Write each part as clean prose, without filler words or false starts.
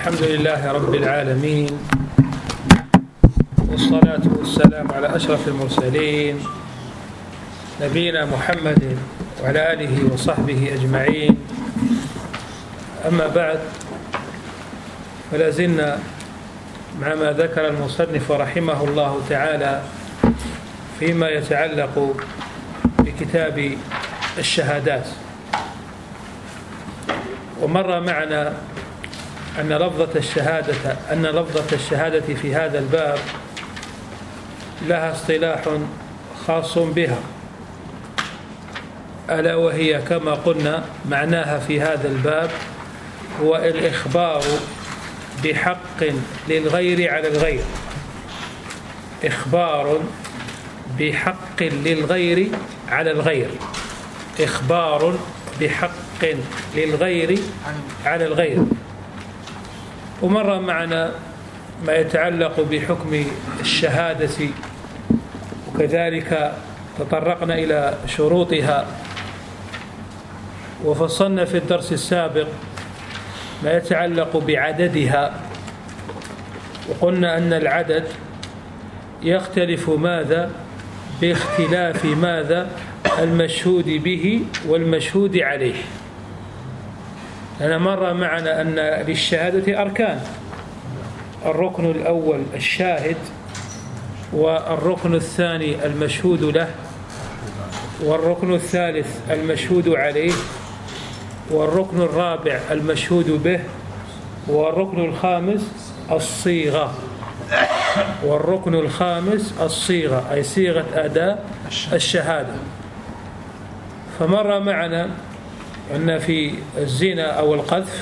الحمد لله رب العالمين، والصلاة والسلام على أشرف المرسلين نبينا محمد وعلى آله وصحبه أجمعين. أما بعد، فلا زلنا مع ما ذكر المصنف رحمه الله تعالى فيما يتعلق بكتاب الشهادات. ومر معنا أن لفظة الشهادة في هذا الباب لها اصطلاح خاص بها، ألا وهي كما قلنا معناها في هذا الباب هو الإخبار بحق للغير على الغير، إخبار بحق للغير على الغير، إخبار بحق للغير على الغير. ومر معنا ما يتعلق بحكم الشهادة، وكذلك تطرقنا إلى شروطها، وفصلنا في الدرس السابق ما يتعلق بعددها، وقلنا أن العدد يختلف ماذا؟ باختلاف ماذا؟ المشهود به والمشهود عليه. لأن مر معنا أن للشهادة أركان: الركن الأول الشاهد، والركن الثاني المشهود له، والركن الثالث المشهود عليه، والركن الرابع المشهود به، والركن الخامس الصيغة، والركن الخامس الصيغة أي صيغة أداء الشهادة. فمر معنا أن في الزنا أو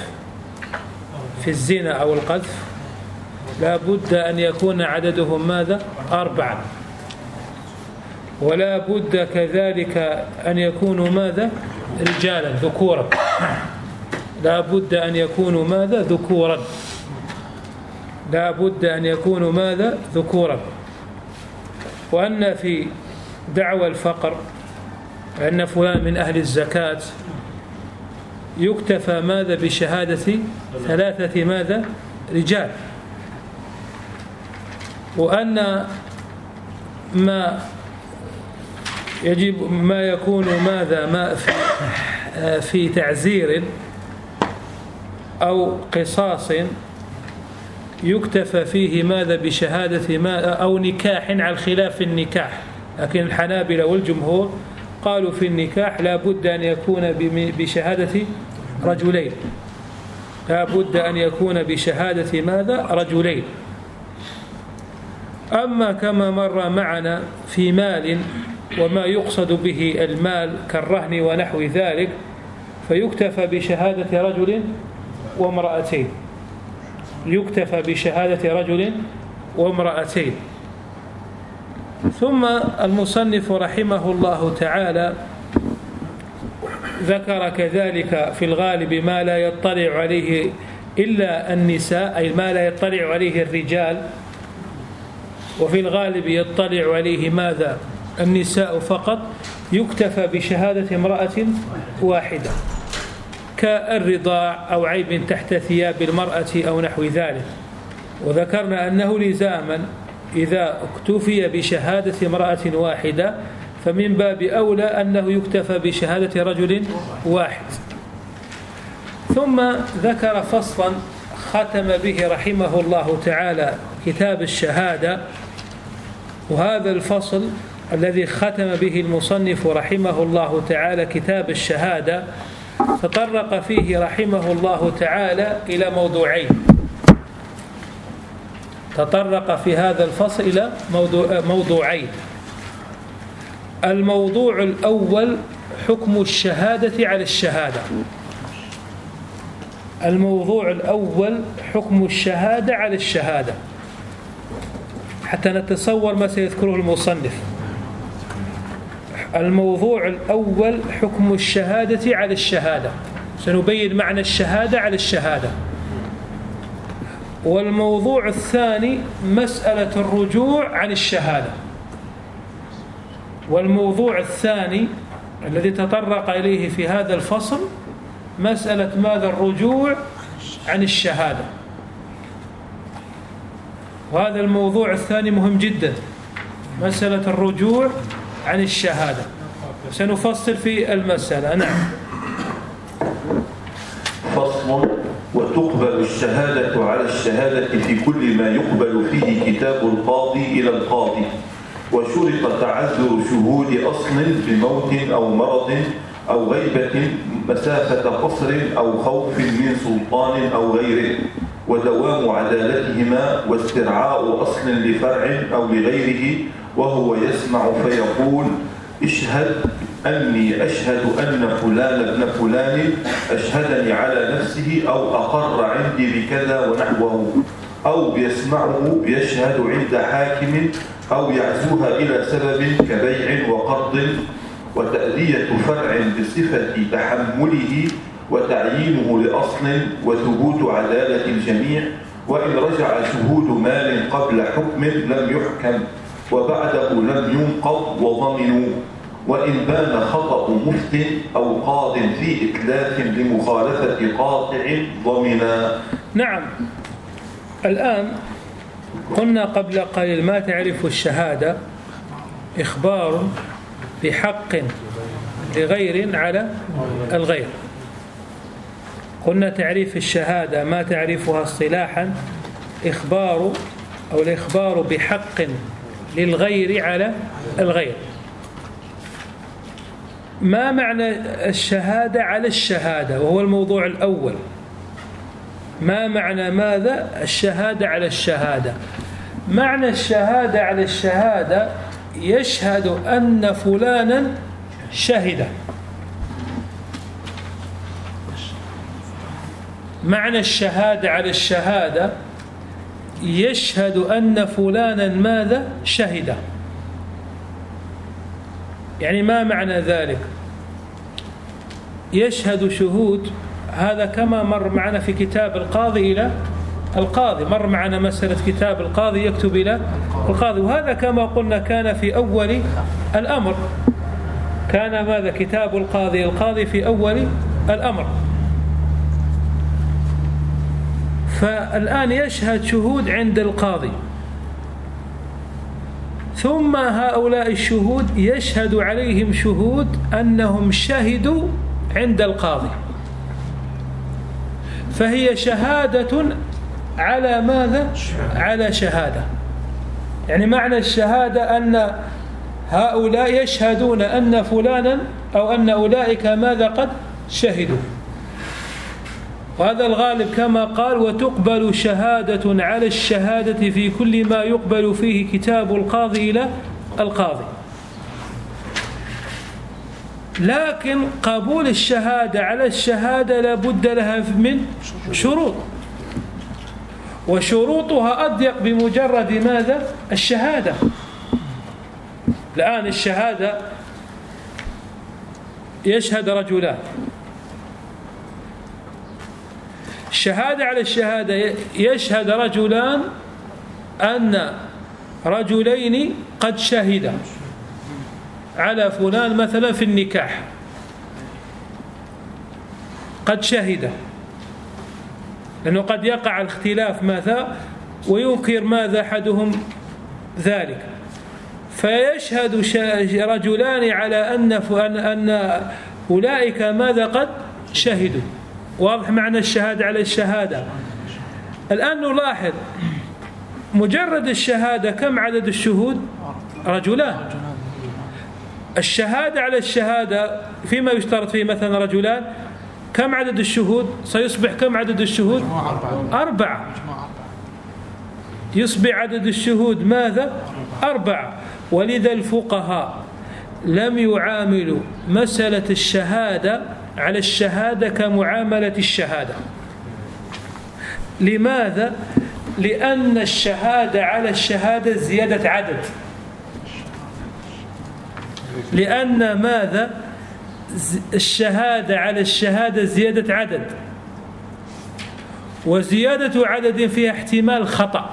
القذف لا بد أن يكون عددهم ماذا؟ 4، ولا بد كذلك أن يكونوا ماذا؟ رجالا ذكورا، لا بد أن يكونوا ماذا؟ ذكورا، لا بد أن يكونوا ماذا؟ ذكورا. وأن في دعوى الفقر أن فلان من أهل الزكاة يكتفى ماذا؟ بشهادة 3 ماذا؟ رجال. وأن ما يكون ماذا؟ ما في تعزير أو قصاص يكتفى فيه ماذا؟ بشهادة أو نكاح، على الخلاف النكاح، لكن الحنابلة والجمهور قالوا في النكاح لا بد أن يكون بشهادة رجلين، لا بد أن يكون بشهادة ماذا؟ رجلين. أما كما مر معنا في مال وما يقصد به المال كالرهن ونحو ذلك، فيكتفى بشهادة رجل وامرأتين، يكتفى بشهادة رجل وامرأتين. ثم المصنف رحمه الله تعالى ذكر كذلك في الغالب ما لا يطلع عليه إلا النساء، أي ما لا يطلع عليه الرجال، وفي الغالب يطلع عليه ماذا؟ النساء فقط، يكتفى بشهادة امرأة واحدة كالرضاع أو عيب تحت ثياب المرأة أو نحو ذلك. وذكرنا أنه لزاما إذا اكتفي بشهادة امرأة واحدة فمن باب أولى أنه يكتفى بشهادة رجل واحد. ثم ذكر فصلا ختم به رحمه الله تعالى كتاب الشهادة، وهذا الفصل الذي ختم به المصنف رحمه الله تعالى كتاب الشهادة تطرق فيه رحمه الله تعالى إلى موضوعين. تطرق في هذا الفصل إلى موضوعين. الموضوع الأول حكم الشهادة على الشهادة، الموضوع الأول حكم الشهادة على الشهادة، حتى نتصور ما سيذكره المصنف. الموضوع الأول حكم الشهادة على الشهادة، سنبين معنى الشهادة على الشهادة. والموضوع الثاني مسألة الرجوع عن الشهادة. والموضوع الثاني الذي تطرق إليه في هذا الفصل مسألة ماذا؟ الرجوع عن الشهادة. وهذا الموضوع الثاني مهم جدا، مسألة الرجوع عن الشهادة. سنفصل في المسألة. نعم. فصل. وتقبل الشهادة على الشهادة في كل ما يقبل فيه كتاب القاضي إلى القاضي، وشرط تعذر شهود أصل بموت أو مرض أو غيبة مسافة قصر أو خوف من سلطان أو غيره، ودوام عدالتهما واسترعاء أصل لفرع أو لغيره، وهو يسمع فيقول: اشهد أني أشهد أن فلان ابن فلان أشهدني على نفسه أو أقر عندي بكذا ونحوه، أو يسمعه يشهد عند حاكم، أو يعزوها إلى سبب كبيع وقرض، وتأدية فرع بصفة تحمله وتعيينه لأصل، وثبوت عدالة الجميع، وإن رجع شهود مال قبل حكم لم يحكم وبعده لم ينقض وضمنوا، وإن بان خطأ مفت أو قاض في إتلاف لمخالفة قاطع ضمنا. نعم. الآن قلنا قبل قليل ما تعرف الشهادة إخبار بحق لغير على الغير. قلنا تعريف الشهادة ما تعرفها اصطلاحا إخبار أو الإخبار بحق للغير على الغير. ما معنى الشهادة على الشهادة؟ وهو الموضوع الأول. ما معنى ماذا الشهادة على الشهادة؟ معنى الشهادة على الشهادة يشهد أن فلانا شهد. معنى الشهادة على الشهادة يشهد أن فلانا ماذا شهد. يعني ما معنى ذلك؟ يشهد شهود، هذا كما مر معنا في كتاب القاضي إلى القاضي، مر معنا مسألة كتاب القاضي يكتب إلى القاضي، وهذا كما قلنا كان في أول الأمر، كان ماذا كتاب القاضي في أول الأمر. فالآن يشهد شهود عند القاضي، ثم هؤلاء الشهود يشهد عليهم شهود أنهم شهدوا عند القاضي، فهي شهادة على ماذا؟ على شهادة. يعني معنى الشهادة أن هؤلاء يشهدون أن فلانا أو أن أولئك ماذا قد شهدوا، وهذا الغالب كما قال: وتقبل شهادة على الشهادة في كل ما يقبل فيه كتاب القاضي إلى القاضي. لكن قبول الشهادة على الشهادة لا بد لها من شروط، وشروطها أضيق بمجرد ماذا؟ الشهادة. الآن الشهادة يشهد رجلان، الشهادة على الشهادة يشهد رجلان أن رجلين قد شهدا على فلان مثلا في النكاح، قد شهد، لأنه قد يقع الاختلاف ماذا وينكر ماذا أحدهم ذلك، فيشهد رجلان على أن أولئك ماذا قد شهدوا. واضح معنى الشهادة على الشهادة. الآن نلاحظ مجرد الشهادة كم عدد الشهود؟ رجلان. الشهادة على الشهادة فيما يشترط فيه مثلا رجلان، كم عدد الشهود؟ سيصبح كم عدد الشهود؟ 4. يصبح عدد الشهود ماذا؟ 4. ولذا الفقهاء لم يعاملوا مسألة الشهادة على الشهادة كمعاملة الشهادة. لماذا؟ لأن الشهادة على الشهادة زيادة عدد، لأن ماذا؟ الشهادة على الشهادة زيادة عدد، وزيادة عدد فيها احتمال خطأ،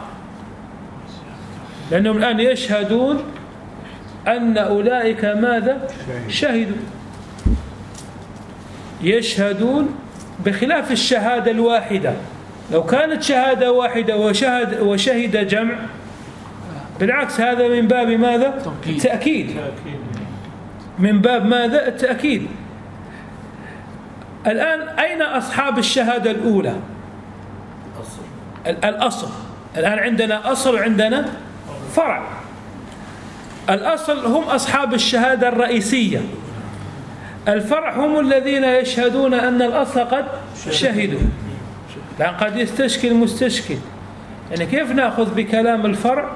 لأنهم الآن يشهدون أن أولئك ماذا؟ شهدوا، يشهدون بخلاف الشهادة الواحدة. لو كانت شهادة واحدة وشهد جمع بالعكس هذا من باب ماذا؟ التأكيد. من باب ماذا؟ التأكيد. الآن أين أصحاب الشهادة الأولى؟ الأصل. الآن عندنا أصل وعندنا فرع. الأصل هم أصحاب الشهادة الرئيسية، الفرع هم الذين يشهدون أن الأصل قد شهدوا. لأن قد يستشكل مستشكل، يعني كيف نأخذ بكلام الفرع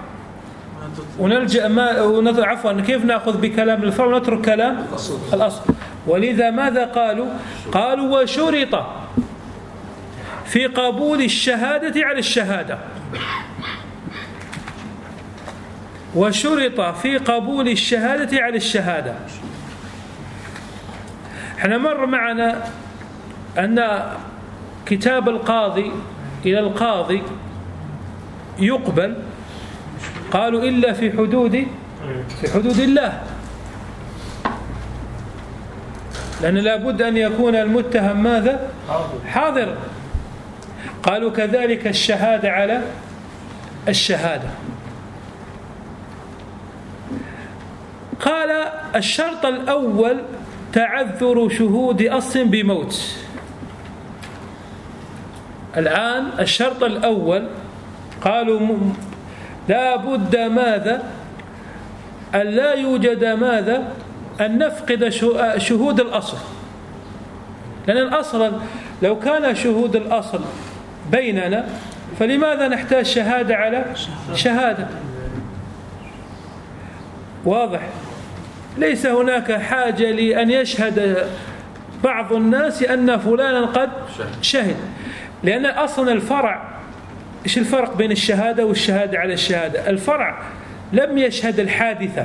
ونلجأ عفوا كيف نأخذ بكلام الفرع ونترك كلام الأصل؟ ولذا ماذا قالوا وشرط في قبول الشهادة على الشهادة، وشرط في قبول الشهادة على الشهادة. احنا مر معنا أن كتاب القاضي إلى القاضي يقبل، قالوا إلا في حدود الله، لأن لابد أن يكون المتهم ماذا؟ حاضر. قالوا كذلك الشهادة على الشهادة. قال الشرط الأول تعذر شهود أصل بموت. الآن الشرط الأول قالوا لا بد ماذا؟ أن لا يوجد ماذا؟ أن نفقد شهود الأصل، لأن الأصل لو كان شهود الأصل بيننا فلماذا نحتاج شهادة على شهادة؟ واضح؟ ليس هناك حاجة لأن يشهد بعض الناس أن فلانا قد شهد، لأن أصلا الفرع، إيش الفرق بين الشهادة والشهادة على الشهادة؟ الفرع لم يشهد الحادثة،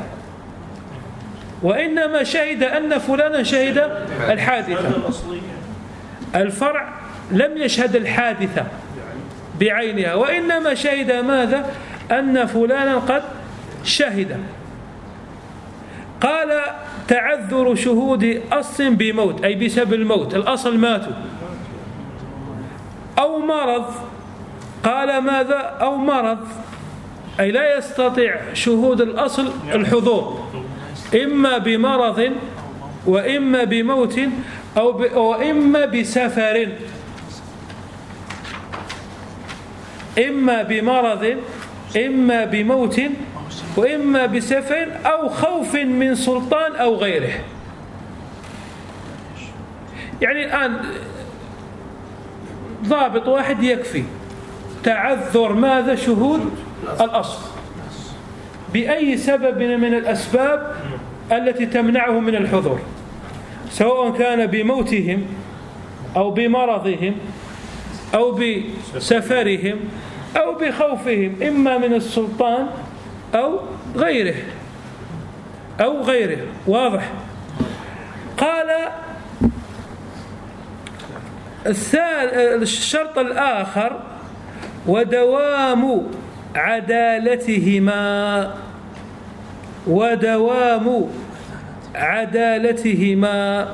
وإنما شهد أن فلانا شهد الحادثة. الفرع لم يشهد الحادثة بعينها، وإنما شهد ماذا؟ أن فلانا قد شهد. قال تعذر شهود أصل بموت، أي بسبب الموت، الأصل ماتوا، أو مرض. قال ماذا؟ أو مرض، أي لا يستطيع شهود الأصل الحضور، إما بمرض وإما بموت وإما بسفر، إما بمرض إما بموت وإما بسفر أو خوف من سلطان أو غيره. يعني الآن ضابط واحد يكفي، تعذر ماذا؟ شهود الأصل بأي سبب من الأسباب التي تمنعه من الحضور، سواء كان بموتهم أو بمرضهم أو بسفرهم أو بخوفهم، إما من السلطان أو غيره. واضح؟ قال الشرط الآخر ودوام عدالتهما.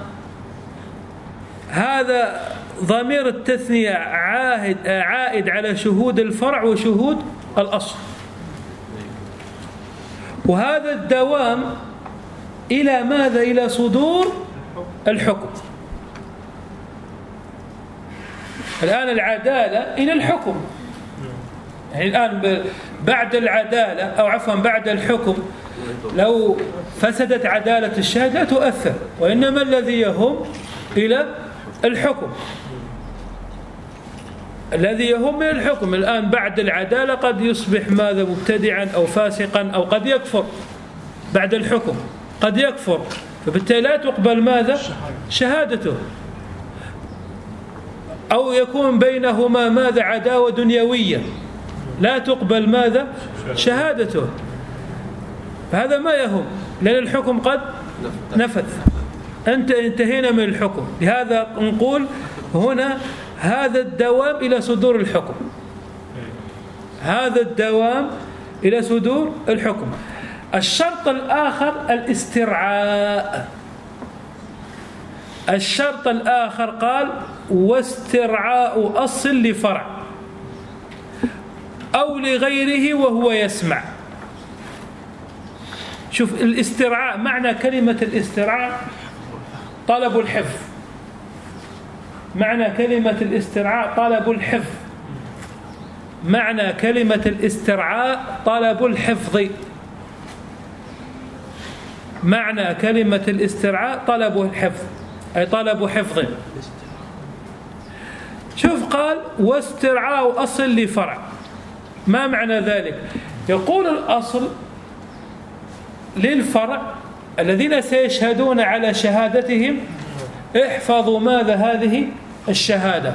هذا ضمير التثنية عائد على شهود الفرع وشهود الأصل، وهذا الدوام إلى ماذا؟ إلى صدور الحكم. الآن العدالة إلى الحكم، يعني الآن بعد العدالة أو عفوا بعد الحكم لو فسدت عدالة الشاهد لا تؤثر، وإنما الذي يهم إلى الحكم، الذي يهم إلى الحكم. الآن بعد العدالة قد يصبح ماذا؟ مبتدعا أو فاسقا أو قد يكفر بعد الحكم، قد يكفر، فبالتالي لا تقبل ماذا؟ شهادته، أو يكون بينهما ماذا؟ عداوة دنيوية، لا تقبل ماذا؟ شهادته. فهذا ما يهم، لأن الحكم قد نفذ، انتهينا من الحكم. لهذا نقول هنا هذا الدوام إلى صدور الحكم، هذا الدوام إلى صدور الحكم. الشرط الآخر الاسترعاء. الشرط الآخر قال واسترعاء أصل لفرع. أو لغيره وهو يسمع. شوف الاسترعاء، معنى كلمة الاسترعاء طلب الحفظ. معنى كلمة الاسترعاء طلب الحفظ. معنى كلمة الاسترعاء طلب الحفظ. معنى كلمة الاسترعاء طلب الحفظ، أي طلب حفظ. شوف قال واسترعاء أصل لفرع. ما معنى ذلك؟ يقول الأصل للفرع الذين سيشهدون على شهادتهم احفظوا ماذا هذه الشهادة.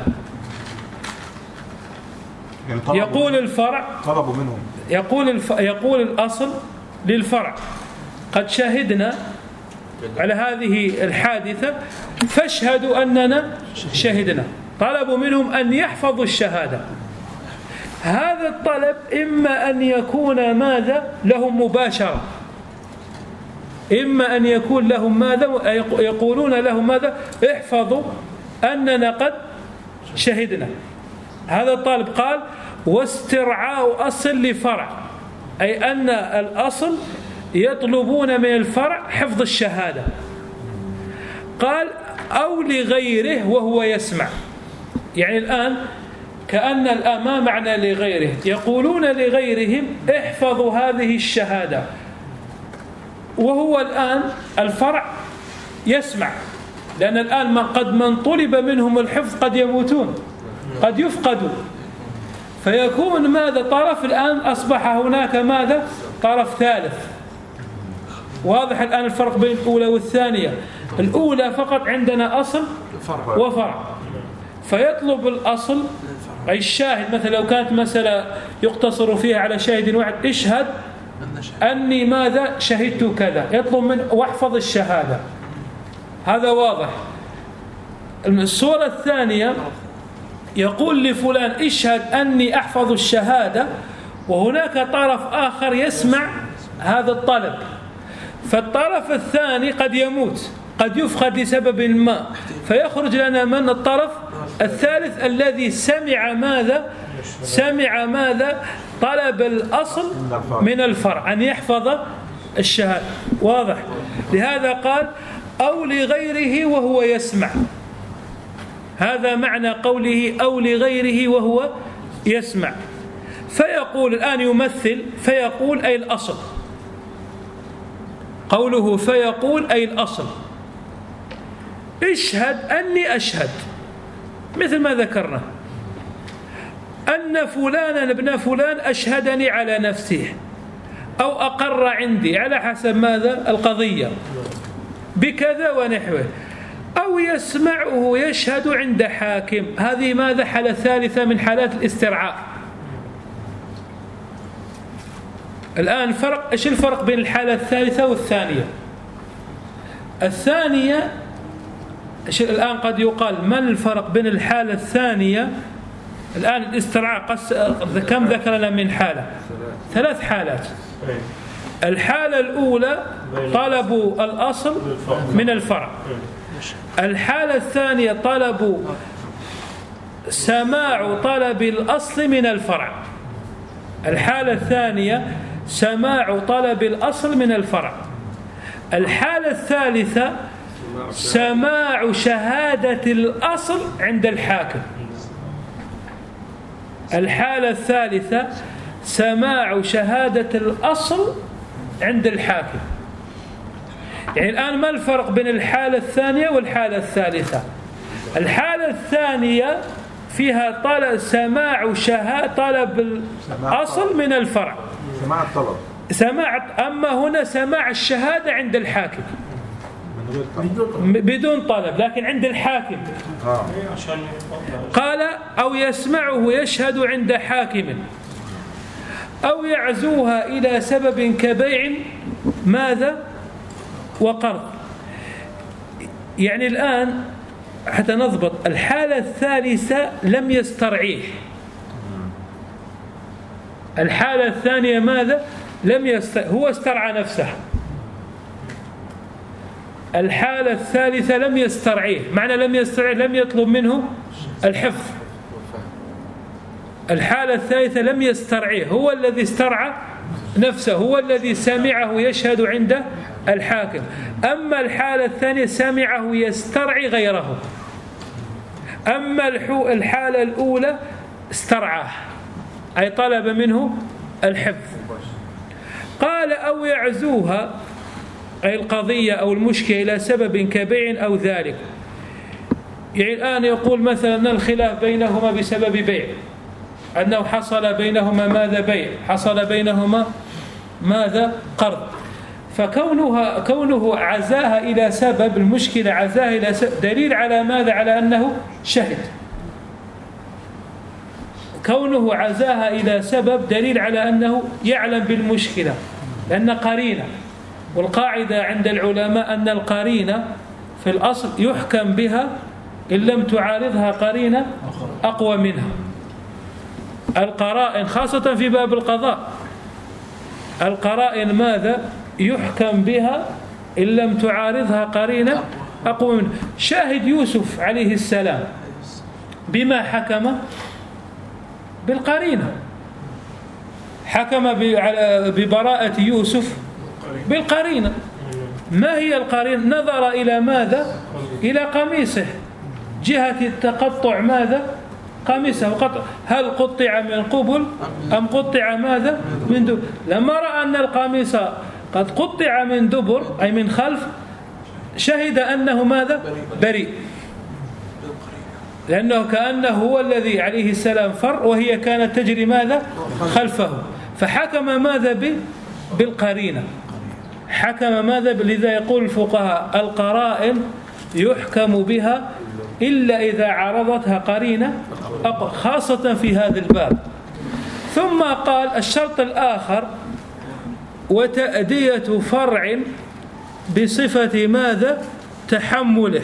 يعني يقول الفرع طلبوا منهم، يقول الأصل للفرع قد شهدنا على هذه الحادثة فاشهدوا أننا شهدنا. طلبوا منهم أن يحفظوا الشهادة. هذا الطلب إما أن يكون ماذا لهم مباشرة، إما أن يكون لهم ماذا يقولون لهم ماذا احفظوا أننا قد شهدنا. هذا الطالب قال واسترعاء أصل لفرع، أي أن الأصل يطلبون من الفرع حفظ الشهادة. قال أو لغيره وهو يسمع. يعني الآن كأن الآن ما معنى لغيره؟ يقولون لغيرهم احفظوا هذه الشهادة، وهو الآن الفرع يسمع، لأن الآن من طلب منهم الحفظ قد يموتون، قد يفقدوا، فيكون ماذا طرف الآن أصبح هناك ماذا طرف ثالث. واضح الآن الفرق بين الأولى والثانية. الأولى فقط عندنا أصل وفرع، فيطلب الأصل أي الشاهد. مثلا لو كانت مسألة يقتصر فيها على شاهد واحد، اشهد أني ماذا شهدت كذا، يطلب منه واحفظ الشهادة. هذا واضح. الصورة الثانية يقول لفلان اشهد أني أحفظ الشهادة، وهناك طرف آخر يسمع هذا الطلب، فالطرف الثاني قد يموت، قد يفقد لسبب ما، فيخرج لنا من الطرف الثالث الذي سمع ماذا طلب الأصل من الفرع أن يحفظ الشهادة. واضح. لهذا قال أو لغيره وهو يسمع. هذا معنى قوله أو لغيره وهو يسمع. فيقول الآن يمثل، فيقول أي الأصل. قوله فيقول أي الأصل اشهد أني أشهد، مثل ما ذكرنا أن فلانا ابن فلان أشهدني على نفسه أو أقر عندي على حسب ماذا القضية بكذا ونحوه، أو يسمعه يشهد عند حاكم. هذه ماذا حالة ثالثة من حالات الاسترعاء. الآن فرق، إيش الفرق بين الحالة الثالثة والثانية؟ الثانية الآن قد يقال ما الفرق بين الحالة الثانية؟ الآن الاسترعاء كم ذكرنا من حالة؟ 3 حالات. الحالة الأولى طلبوا الأصل من الفرع. الحالة الثانية طلبوا سماع طلب الأصل من الفرع. الحالة الثانية سماع طلب الأصل من الفرع. الحالة الثالثة سماع شهادة الأصل عند الحاكم. الحالة الثالثة سماع شهادة الأصل عند الحاكم. يعني الآن ما الفرق بين الحالة الثانية والحالة الثالثة؟ الحالة الثانية فيها سماع طلب الأصل من الفرع، أما هنا سماع الشهادة عند الحاكم بدون طلب، لكن عند الحاكم. قال أو يسمعه يشهد عند حاكم أو يعزوها إلى سبب كبيع ماذا وقرض. يعني الآن حتى نضبط الحالة الثالثة لم يسترعيه. الحالة الثانية ماذا هو استرعى نفسه. الحالة الثالثة لم يسترعيه. معنى لم يسترعيه لم يطلب منه الحفظ. الحالة الثالثة لم يسترعيه، هو الذي استرعى نفسه، هو الذي سمعه يشهد عند الحاكم. أما الحالة الثانية سمعه يسترعي غيره. أما الحالة الأولى استرعاه، أي طلب منه الحفظ. قال أو يعزوها، أي القضية أو المشكلة إلى سبب كبيع أو ذلك. يعني الآن يقول مثلا الخلاف بينهما بسبب بيع، أنه حصل بينهما ماذا؟ بيع، حصل بينهما ماذا؟ قرض. فكونه عزاها إلى سبب المشكلة، عزاها إلى سبب دليل على ماذا؟ على أنه شهد. كونه عزاها إلى سبب دليل على أنه يعلم بالمشكلة، لأن قرينة. والقاعدة عند العلماء أن القرينة في الأصل يحكم بها إن لم تعارضها قرينة أقوى منها. القرائن خاصة في باب القضاء، القرائن ماذا؟ يحكم بها إن لم تعارضها قرينة أقوى منها. شاهد يوسف عليه السلام بما حكم؟ بالقرينة. حكم ببراءة يوسف بالقرينة. ما هي القرينة؟ نظر إلى ماذا؟ إلى قميصه، جهة التقطع ماذا؟ قميصه قطع. هل قطع من قبل أم قطع ماذا؟ من دبر. لما رأى أن القميص قد قطع من دبر أي من خلف، شهد أنه ماذا؟ بريء، لأنه كأنه هو الذي عليه السلام فر وهي كانت تجري ماذا؟ خلفه. فحكم ماذا؟ بالقرينة. حكم ماذا؟ لذا يقول الفقهاء القرائن يحكم بها إلا إذا عرضتها قرينة، خاصة في هذا الباب. ثم قال الشرط الآخر وتأدية فرع بصفة ماذا؟ تحمله.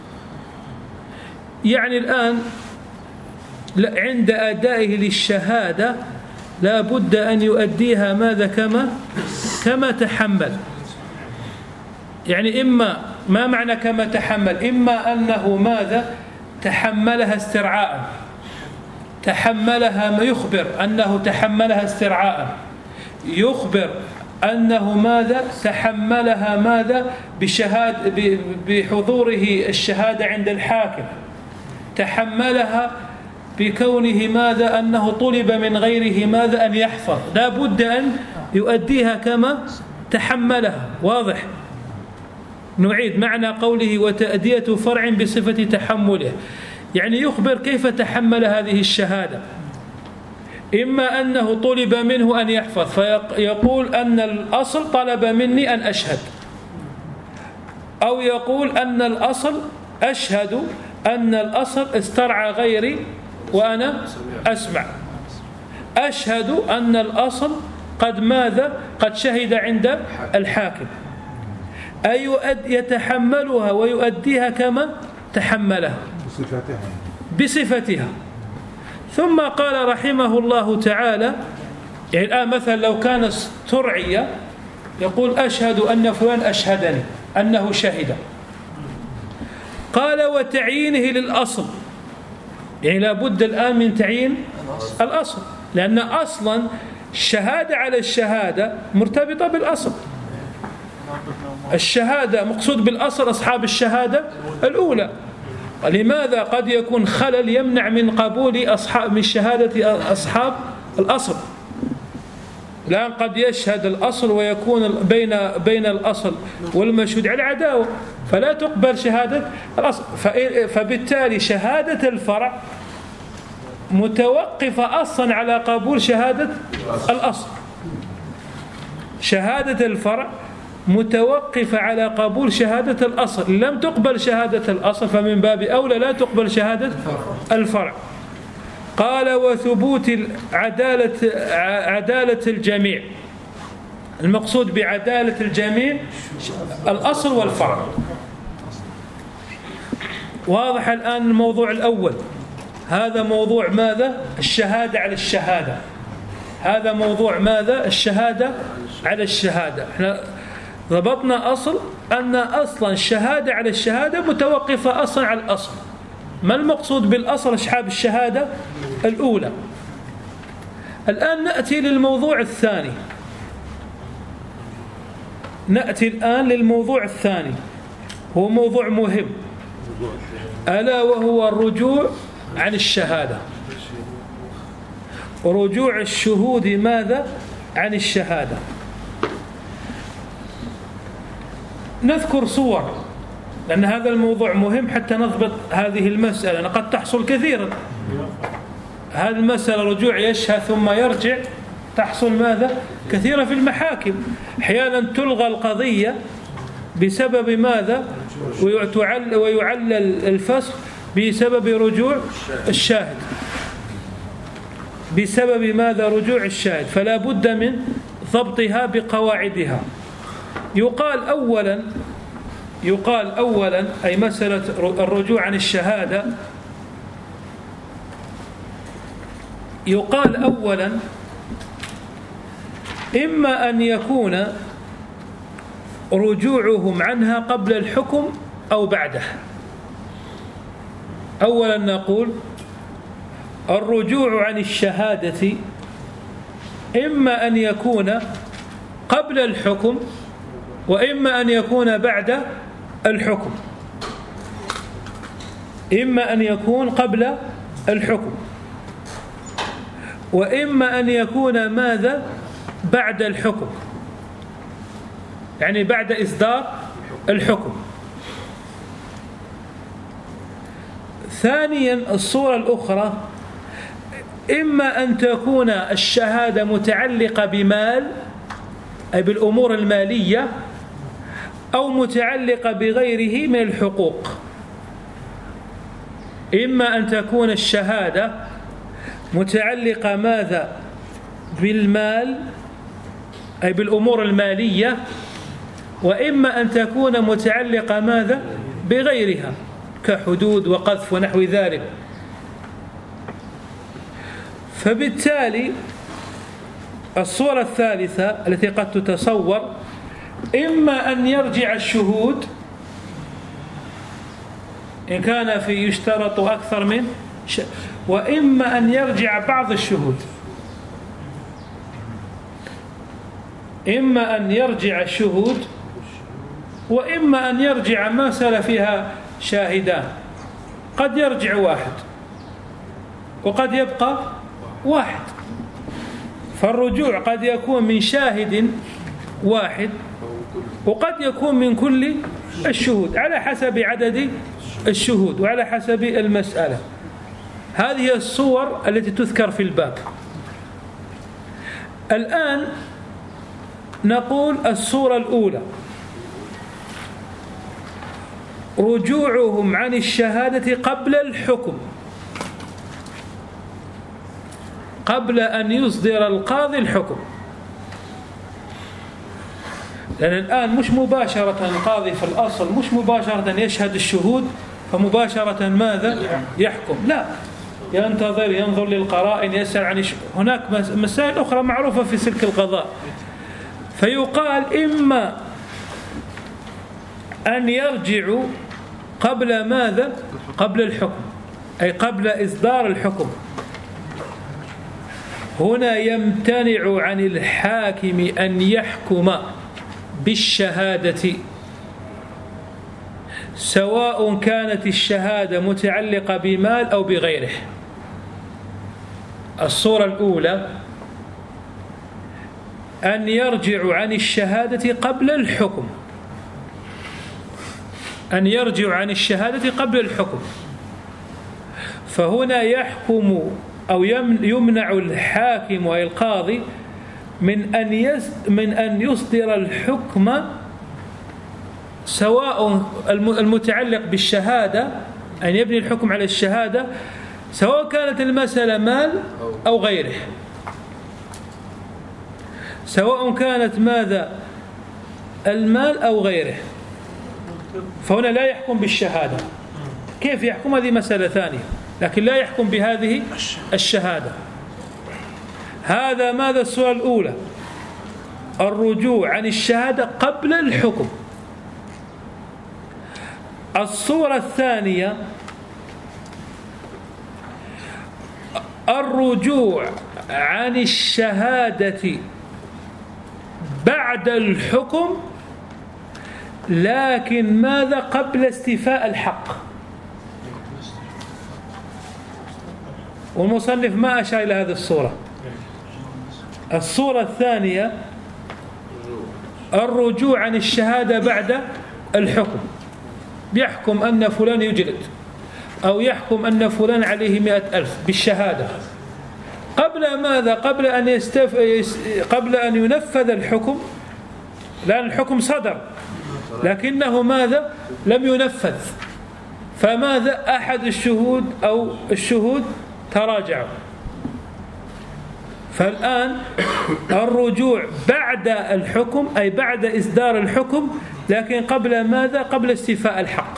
يعني الآن عند أدائه للشهادة لا بد أن يؤديها ماذا؟ كما تحمل. يعني إما ما معنى كما تحمل؟ إما أنه ماذا؟ تحملها استرعاء، تحملها، ما يخبر أنه تحملها استرعاء، يخبر أنه ماذا؟ تحملها ماذا؟ بحضوره الشهادة عند الحاكم، تحملها بكونه ماذا؟ أنه طلب من غيره ماذا؟ أن يحفظ. لا بد أن يؤديها كما تحملها. واضح؟ نعيد معنى قوله وتأدية فرع بصفة تحمله، يعني يخبر كيف تحمل هذه الشهادة. إما أنه طلب منه أن يحفظ فيقول أن الأصل طلب مني أن أشهد، أو يقول أن الأصل أشهد أن الأصل استرعى غيري وأنا أسمع، أشهد أن الأصل قد ماذا؟ قد شهد عند الحاكم. أي يتحملها ويؤديها كما تحملها بصفتها. ثم قال رحمه الله تعالى، يعني الآن مثلا لو كان استرعي يقول أشهد أن فلان أشهدني أنه شهد. قال وتعيينه للأصل، يعني لابد الآن من تعيين الأصل، لأن أصلا الشهادة على الشهادة مرتبطة بالأصل. الشهادة مقصود بالأصل أصحاب الشهادة الأولى. لماذا؟ قد يكون خلل يمنع من قبول من شهادة أصحاب الأصل. الآن قد يشهد الأصل ويكون بين الأصل والمشهود على عداوة، فلا تقبل شهادة الأصل. فبالتالي شهادة الفرع متوقفة أصلا على قبول شهادة الأصل. شهادة الفرع متوقفة على قبول شهادة الأصل. لم تقبل شهادة الأصل فمن باب أولى لا تقبل شهادة الفرع. قال وثبوت عدالة الجميع. المقصود بعدالة الجميع الأصل والفرع. واضح الآن الموضوع الأول، هذا موضوع ماذا؟ الشهادة على الشهادة. هذا موضوع ماذا؟ الشهادة على الشهادة. احنا ضبطنا أصل أن أصلا الشهادة على الشهادة متوقفة أصلا على الأصل. ما المقصود بالأصل أصحاب الشهادة الأولى؟ الآن نأتي للموضوع الثاني. نأتي الآن للموضوع الثاني، هو موضوع مهم، ألا وهو الرجوع عن الشهادة. رجوع الشهود ماذا عن الشهادة؟ نذكر صور، لأن هذا الموضوع مهم حتى نضبط هذه المسألة، قد تحصل كثيرا. هذه المسألة رجوع يشهد ثم يرجع تحصل ماذا كثيرا في المحاكم. أحيانا تلغى القضية بسبب ماذا، ويعلل الفسخ بسبب رجوع الشاهد، بسبب ماذا رجوع الشاهد. فلا بد من ضبطها بقواعدها. يقال أولا أي مسألة الرجوع عن الشهادة، يقال أولا إما أن يكون رجوعهم عنها قبل الحكم أو بعده. أولا نقول الرجوع عن الشهادة إما أن يكون قبل الحكم وإما أن يكون بعد الحكم. إما أن يكون قبل الحكم وإما أن يكون ماذا بعد الحكم، يعني بعد إصدار الحكم. ثانيا الصورة الأخرى إما أن تكون الشهادة متعلقة بمال أي بالأمور المالية أو متعلقة بغيره من الحقوق. إما أن تكون الشهادة متعلقة ماذا بالمال أي بالأمور المالية، وإما أن تكون متعلقة ماذا بغيرها كحدود وقذف ونحو ذلك. فبالتالي الصورة الثالثة التي قد تتصور إما أن يرجع الشهود إن كان في يشترط أكثر من وإما أن يرجع بعض الشهود. إما أن يرجع الشهود وإما أن يرجع مسألة فيها شاهدان، قد يرجع واحد وقد يبقى واحد. فالرجوع قد يكون من شاهد واحد وقد يكون من كل الشهود على حسب عدد الشهود وعلى حسب المسألة. هذه الصور التي تذكر في الباب. الآن نقول الصورة الأولى رجوعهم عن الشهادة قبل الحكم، قبل أن يصدر القاضي الحكم. لأن الآن مش مباشرة القاضي في الأصل مش مباشرة يشهد الشهود فمباشرة ماذا يحكم، لا، ينتظر ينظر للقرائن يسأل عن هناك مسائل أخرى معروفة في سلك القضاء. فيقال إما أن يرجعوا قبل ماذا قبل الحكم أي قبل إصدار الحكم. هنا يمتنع عن الحاكم أن يحكم بالشهادة سواء كانت الشهادة متعلقة بمال أو بغيره. الصورة الأولى أن يرجع عن الشهادة قبل الحكم، أن يرجع عن الشهادة قبل الحكم. فهنا يحكم أو يمنع الحاكم أو القاضي من أن يصدر الحكم سواء المتعلق بالشهادة أن يبني الحكم على الشهادة سواء كانت المسألة مال أو غيره، سواء كانت ماذا المال أو غيره. فهنا لا يحكم بالشهادة. كيف يحكم؟ هذه مسألة ثانية، لكن لا يحكم بهذه الشهادة. هذا ماذا الصورة الأولى الرجوع عن الشهادة قبل الحكم. الصورة الثانية الرجوع عن الشهادة بعد الحكم، لكن ماذا؟ قبل استيفاء الحق. والمصنف ما أشار إلى هذه الصورة. الصورة الثانية الرجوع عن الشهادة بعد الحكم، يحكم أن فلان يجلد أو يحكم أن فلان عليه 100,000 بالشهادة. قبل ماذا؟ قبل أن ينفذ الحكم، لأن الحكم صدر لكنه ماذا؟ لم ينفذ. فماذا؟ أحد الشهود أو الشهود تراجعوا. فالآن الرجوع بعد الحكم أي بعد إصدار الحكم، لكن قبل ماذا؟ قبل استيفاء الحق،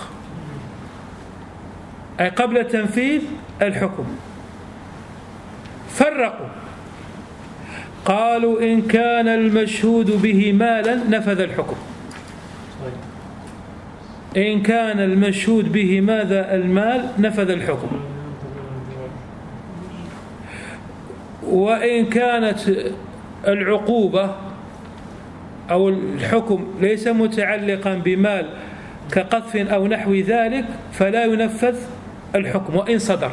أي قبل تنفيذ الحكم. فرقوا، قالوا إن كان المشهود به مالا نفذ الحكم. إن كان المشهود به ماذا؟ المال، نفذ الحكم. وإن كانت العقوبة أو الحكم ليس متعلقا بمال كقذف أو نحو ذلك فلا ينفذ الحكم وإن صدر.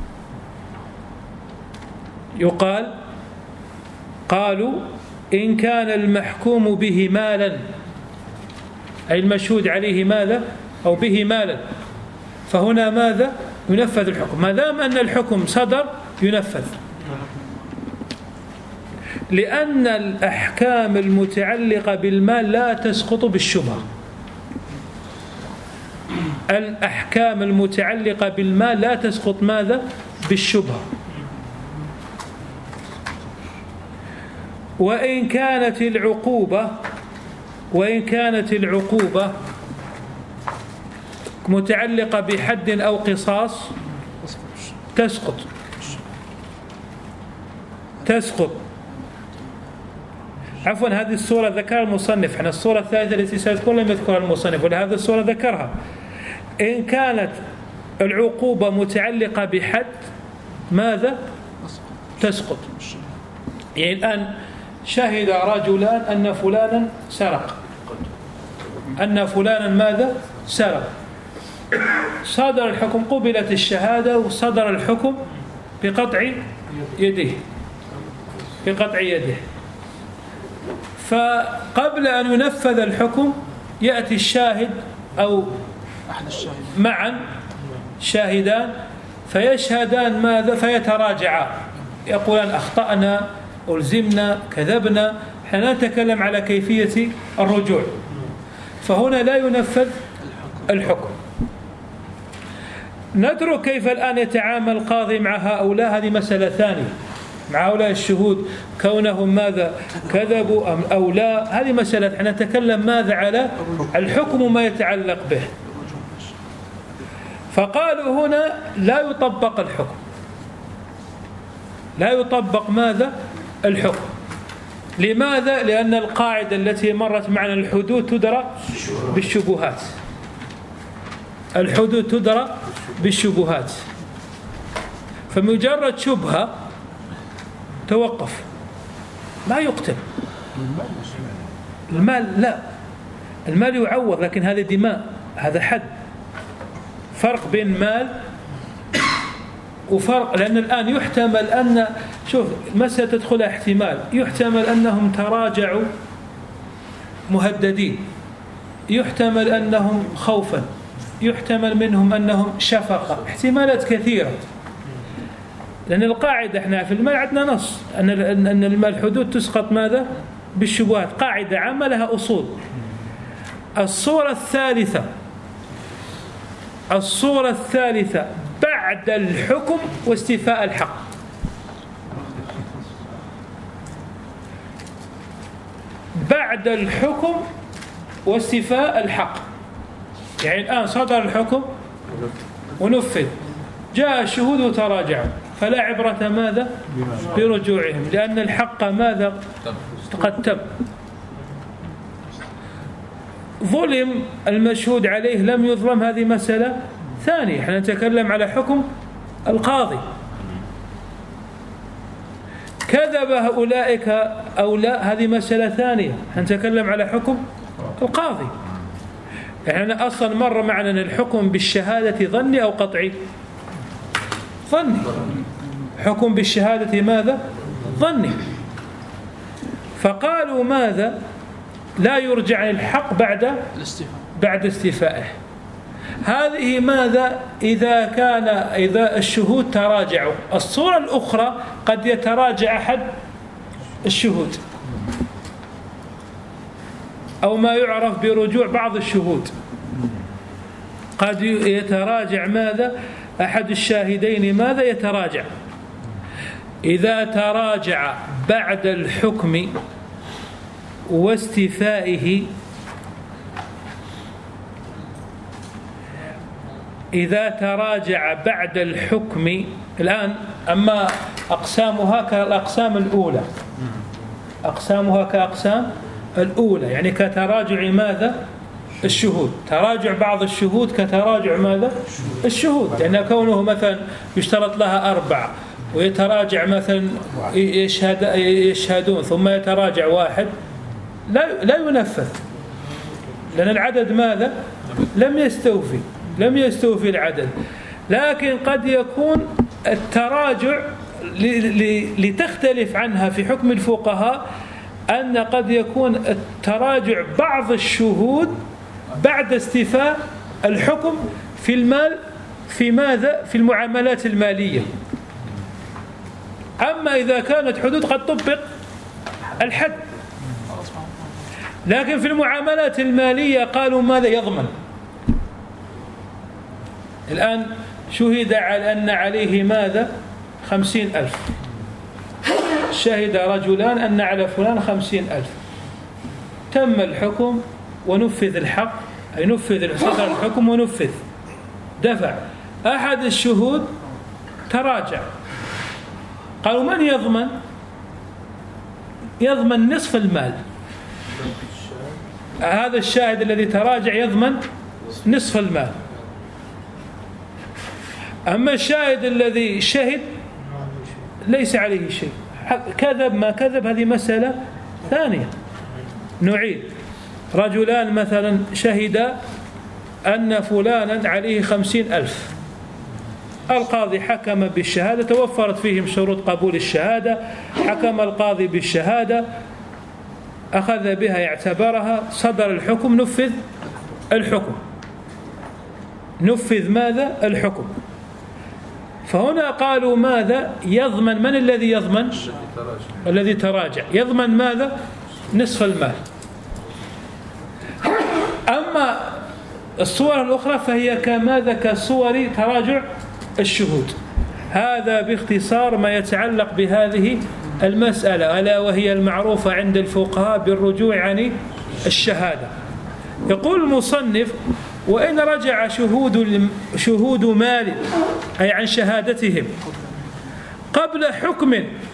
يقال قالوا إن كان المحكوم به مالا أي المشهود عليه ماذا؟ أو به مالا، فهنا ماذا؟ ينفذ الحكم. ما دام أن الحكم صدر ينفذ، لأن الأحكام المتعلقة بالمال لا تسقط بالشبهة. الأحكام المتعلقة بالمال لا تسقط ماذا؟ بالشبهة. وإن كانت العقوبة متعلقة بحد أو قصاص تسقط. عفوا، هذه الصورة ذكرها المصنف. احنا الصورة الثالثة التي سأذكر لم يذكرها المصنف، ولهذه الصورة ذكرها. إن كانت العقوبة متعلقة بحد ماذا؟ تسقط. يعني الآن شهد رجلان أن فلانا سرق، أن فلانا ماذا؟ سرق. صدر الحكم، قبلت الشهادة وصدر الحكم بقطع يده. فقبل أن ينفذ الحكم يأتي الشاهد أو معا شاهدان فيشهدان ماذا؟ فيتراجعان، يقولان أخطأنا، ألزمنا، كذبنا. احنا نتكلم على كيفية الرجوع، فهنا لا ينفذ الحكم. ندرك كيف الآن يتعامل القاضي مع هؤلاء، هذه مسألة ثانية. مع هؤلاء الشهود كونهم ماذا؟ كذبوا أم أو لا، هذه مسألة. احنا نتكلم ماذا؟ على الحكم وما يتعلق به. فقالوا هنا لا يطبق الحكم، لا يطبق ماذا؟ الحكم. لماذا؟ لأن القاعدة التي مرت معنا الحدود تدرى بالشبهات. الحدود تدرى بالشبهات، فمجرد شبهة توقف، ما يقتل. المال لا، المال يعوض، لكن هذا دماء، هذا حد. فرق بين مال وفرق، لأن الآن يحتمل أن، شوف المسألة تدخلها احتمال، يحتمل أنهم تراجعوا مهددين، يحتمل أنهم خوفا، يحتمل منهم أنهم شفقة، احتمالات كثيرة. لأن القاعدة احنا في المال عندنا نص أن المال حدود تسقط ماذا؟ بالشبهات، قاعدة عامة لها أصول. الصورة الثالثة بعد الحكم واستيفاء الحق. بعد الحكم واستيفاء الحق، يعني الآن صدر الحكم ونفذ، جاء الشهود وتراجعوا، فلا عبرة ماذا؟ برجوعهم، لأن الحق ماذا؟ قد تم. ظلم المشهود عليه لم يظلم، هذه مسألة ثانية. احنا نتكلم على حكم القاضي. كذب أولئك أو لا، هذه مسألة ثانية. نتكلم على حكم القاضي. يعني أصلا مر معنا أن الحكم بالشهادة ظني أو قطعي؟ ظني. حكم بالشهادة ماذا؟ ظني. فقالوا ماذا؟ لا يرجع الحق بعد استيفائه. هذه ماذا؟ إذا الشهود تراجعوا. الصورة الأخرى قد يتراجع أحد الشهود، أو ما يعرف برجوع بعض الشهود. قد يتراجع ماذا؟ أحد الشاهدين ماذا؟ يتراجع. إذا تراجع بعد الحكم واستيفائه، إذا تراجع بعد الحكم. الآن أما أقسامها كالأقسام الأولى، أقسامها كأقسام الأولى، يعني كتراجع ماذا؟ الشهود. تراجع بعض الشهود كتراجع ماذا؟ الشهود، لأن يعني كونه مثلا يشترط لها 4 ويتراجع مثلا يشهدون ثم يتراجع واحد، لا ينفذ، لأن العدد ماذا؟ لم يستوفي العدد. لكن قد يكون التراجع لتختلف عنها في حكم الفقهاء، أن قد يكون التراجع بعض الشهود بعد استيفاء الحكم في المال، في ماذا؟ في المعاملات المالية. أما إذا كانت حدود قد طبق الحد، لكن في المعاملات المالية قالوا ماذا؟ يضمن. الآن شهد على أن عليه ماذا؟ 50,000. شهد رجلان أن على فلان 50,000. تم الحكم ونفذ الحق، أي نفذ صدر الحكم ونفذ. دفع أحد الشهود تراجع، قالوا من يضمن؟ يضمن نصف المال. هذا الشاهد الذي تراجع يضمن نصف المال. أما الشاهد الذي شهد ليس عليه شيء، كذب ما كذب، هذه مسألة ثانية. نعيد. رجلان مثلا شهد أن فلانا عليه 50,000. القاضي حكم بالشهادة، توفرت فيهم شروط قبول الشهادة، حكم القاضي بالشهادة، أخذ بها يعتبرها، صدر الحكم، نفذ الحكم. نفذ ماذا؟ الحكم. فهنا قالوا ماذا؟ يضمن. من الذي يضمن؟ الذي تراجع. يضمن ماذا؟ نصف المال. أما الصور الأخرى فهي كماذا؟ كصور تراجع الشهود. هذا باختصار ما يتعلق بهذه المسألة، ألا وهي المعروفة عند الفقهاء بالرجوع عن الشهادة. يقول المصنف: وإن رجع شهود مال، أي عن شهادتهم، قبل حكم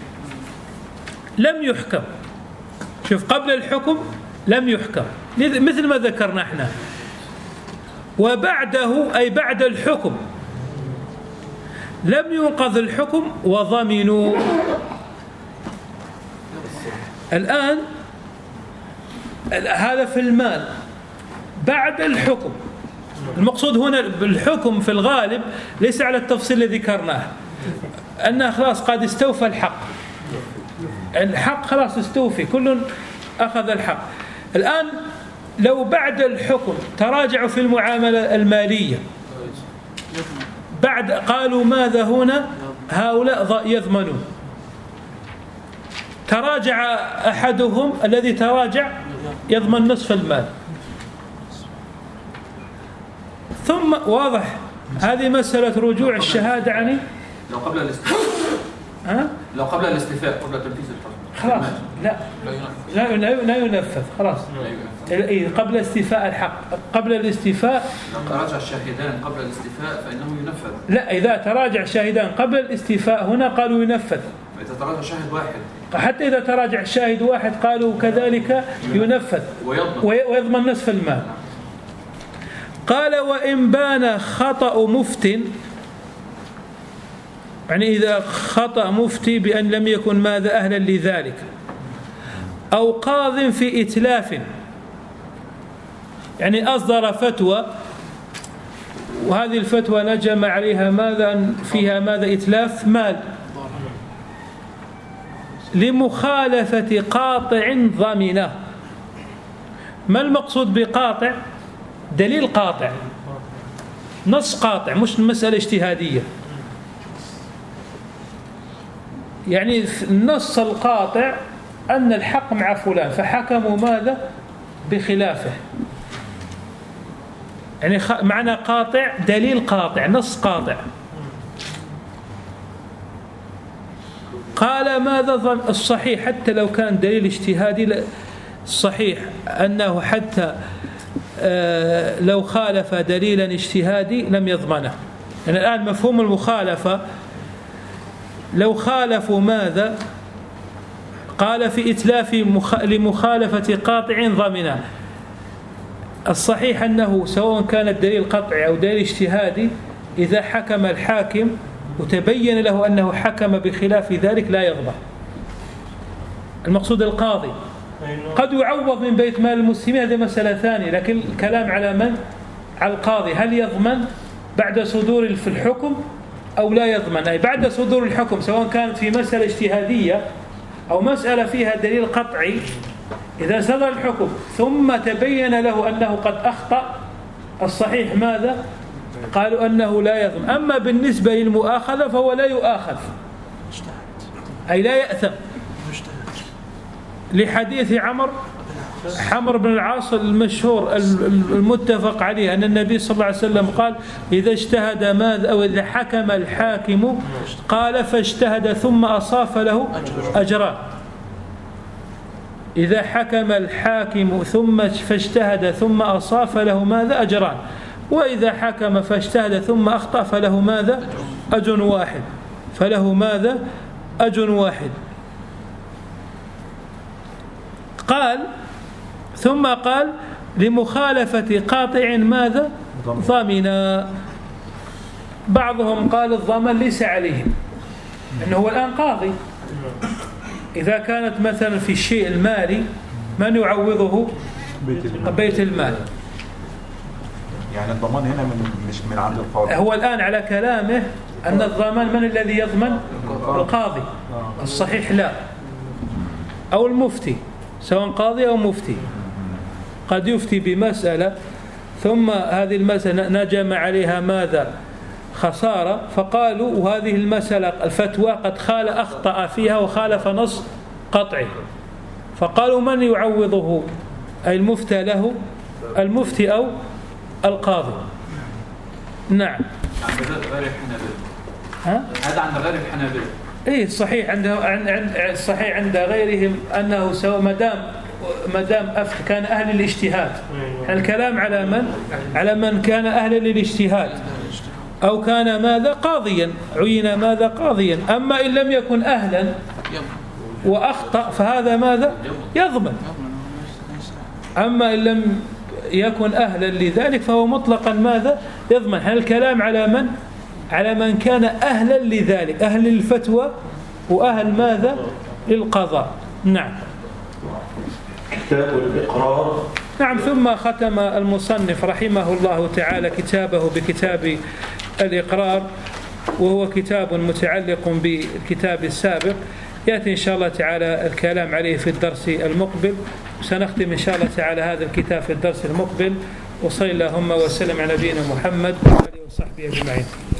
لم يحكم. شوف، قبل الحكم لم يحكم، مثل ما ذكرنا احنا. وبعده، أي بعد الحكم، لم ينقض الحكم وضمنوا. الآن هذا في المال بعد الحكم. المقصود هنا بالحكم في الغالب ليس على التفصيل الذي ذكرناه، أنه خلاص قد استوفى الحق خلاص استوفي، كل أخذ الحق. الآن لو بعد الحكم تراجعوا في المعاملة المالية، بعد قالوا ماذا هنا؟ هؤلاء يضمنون. تراجع أحدهم، الذي تراجع يضمن نصف المال. ثم واضح هذه مسألة رجوع الشهادة عني لو قبل الاستيفاء. لو قبل الاستيفاء، قبل تنفيذ الحكم، خلاص لا ينفذ. خلاص قبل استيفاء الحق، قبل الاستيفاء. لو تراجع الشاهدان قبل الاستيفاء فإنه ينفذ. لا، إذا تراجع شاهدان قبل الاستيفاء هنا قالوا ينفذ. إذا تراجع شاهد واحد، حتى إذا تراجع شاهد واحد قالوا كذلك ينفذ ويضمن نصف المال. قال: وإن بان خطأ مفت يعني إذا خطأ مفتي بأن لم يكن ماذا أهلا لذلك، أو قاض في إتلاف، يعني أصدر فتوى وهذه الفتوى نجم عليها ماذا فيها ماذا إتلاف مال لمخالفة قاطع ضمنه. ما المقصود بقاطع؟ دليل قاطع، نص قاطع، مش مسألة اجتهادية. يعني النص القاطع أن الحق مع فلان فحكموا ماذا بخلافه، يعني معنى قاطع دليل قاطع، نص قاطع. قال ماذا الصحيح حتى لو كان دليل اجتهادي، الصحيح أنه حتى لو خالف دليلا اجتهادي لم يضمنه. يعني الآن مفهوم المخالفة، لو خالفوا ماذا قال في إتلاف لمخالفة قاطع ضمنه، الصحيح أنه سواء كان الدليل قطعي أو دليل اجتهادي إذا حكم الحاكم وتبين له أنه حكم بخلاف ذلك لا يضمن. المقصود القاضي قد يعوض من بيت مال المسلمين، هذه مسألة ثانية، لكن الكلام على من؟ على القاضي، هل يضمن بعد صدور في الحكم أو لا يضمن؟ أي بعد صدور الحكم سواء كانت في مسألة اجتهادية أو مسألة فيها دليل قطعي، إذا صدر الحكم ثم تبين له أنه قد أخطأ، الصحيح ماذا؟ قالوا أنه لا يضمن. أما بالنسبة للمؤاخذة فهو لا يؤاخذ، أي لا يأثم، لحديث عمرو بن العاص المشهور المتفق عليه أن النبي صلى الله عليه وسلم قال إذا اجتهد ماذا أو إذا حكم الحاكم قال فاجتهد ثم أصاب فله أجران. إذا حكم الحاكم فاجتهد ثم أصاب فله ماذا؟ أجران. وإذا حكم فاجتهد ثم أخطأ فله ماذا؟ أجر واحد. فله ماذا؟ أجر واحد. قال ثم قال لمخالفة قاطع ماذا؟ ضامنا. بعضهم قال الضمان ليس عليهم، أنه هو الآن قاضي، إذا كانت مثلا في الشيء المالي من يعوضه؟ بيت المال. يعني الضمان هنا مش من عند القاضي، هو الآن على كلامه أن الضمان من الذي يضمن؟ القاضي. الصحيح لا، أو المفتي، سواء قاضي أو مفتي قد يفتي بمسألة ثم هذه المسألة نجم عليها ماذا؟ خسارة، فقالوا وهذه المسألة الفتوى قد أخطأ فيها وخالف نص قطعي، فقالوا من يعوضه؟ أي المفتى له، المفتي أو القاضي. نعم. عند غير الحنابلة. هذا عند غير الحنابلة. إيه صحيح، صحيح عند غيرهم أنه سواء ما دام كان أهل الاجتهاد. الكلام على من؟ على من كان أهلا للاجتهاد أو كان ماذا؟ قاضيا، عين ماذا؟ قاضيا. أما إن لم يكن أهلا وأخطأ فهذا ماذا؟ يضمن. أما إن لم يكن أهلا لذلك فهو مطلقا ماذا؟ يضمن. الكلام على من؟ على من كان أهلا لذلك، أهل للفتوى وأهل ماذا؟ للقضاء. نعم. كتاب الإقرار. نعم. ثم ختم المصنف رحمه الله تعالى كتابه بكتاب الإقرار، وهو كتاب متعلق بالكتاب السابق، يأتي إن شاء الله تعالى الكلام عليه في الدرس المقبل. سنختم إن شاء الله تعالى هذا الكتاب في الدرس المقبل. وصلى اللهم وسلم على نبينا محمد وآله وصحبه أجمعين.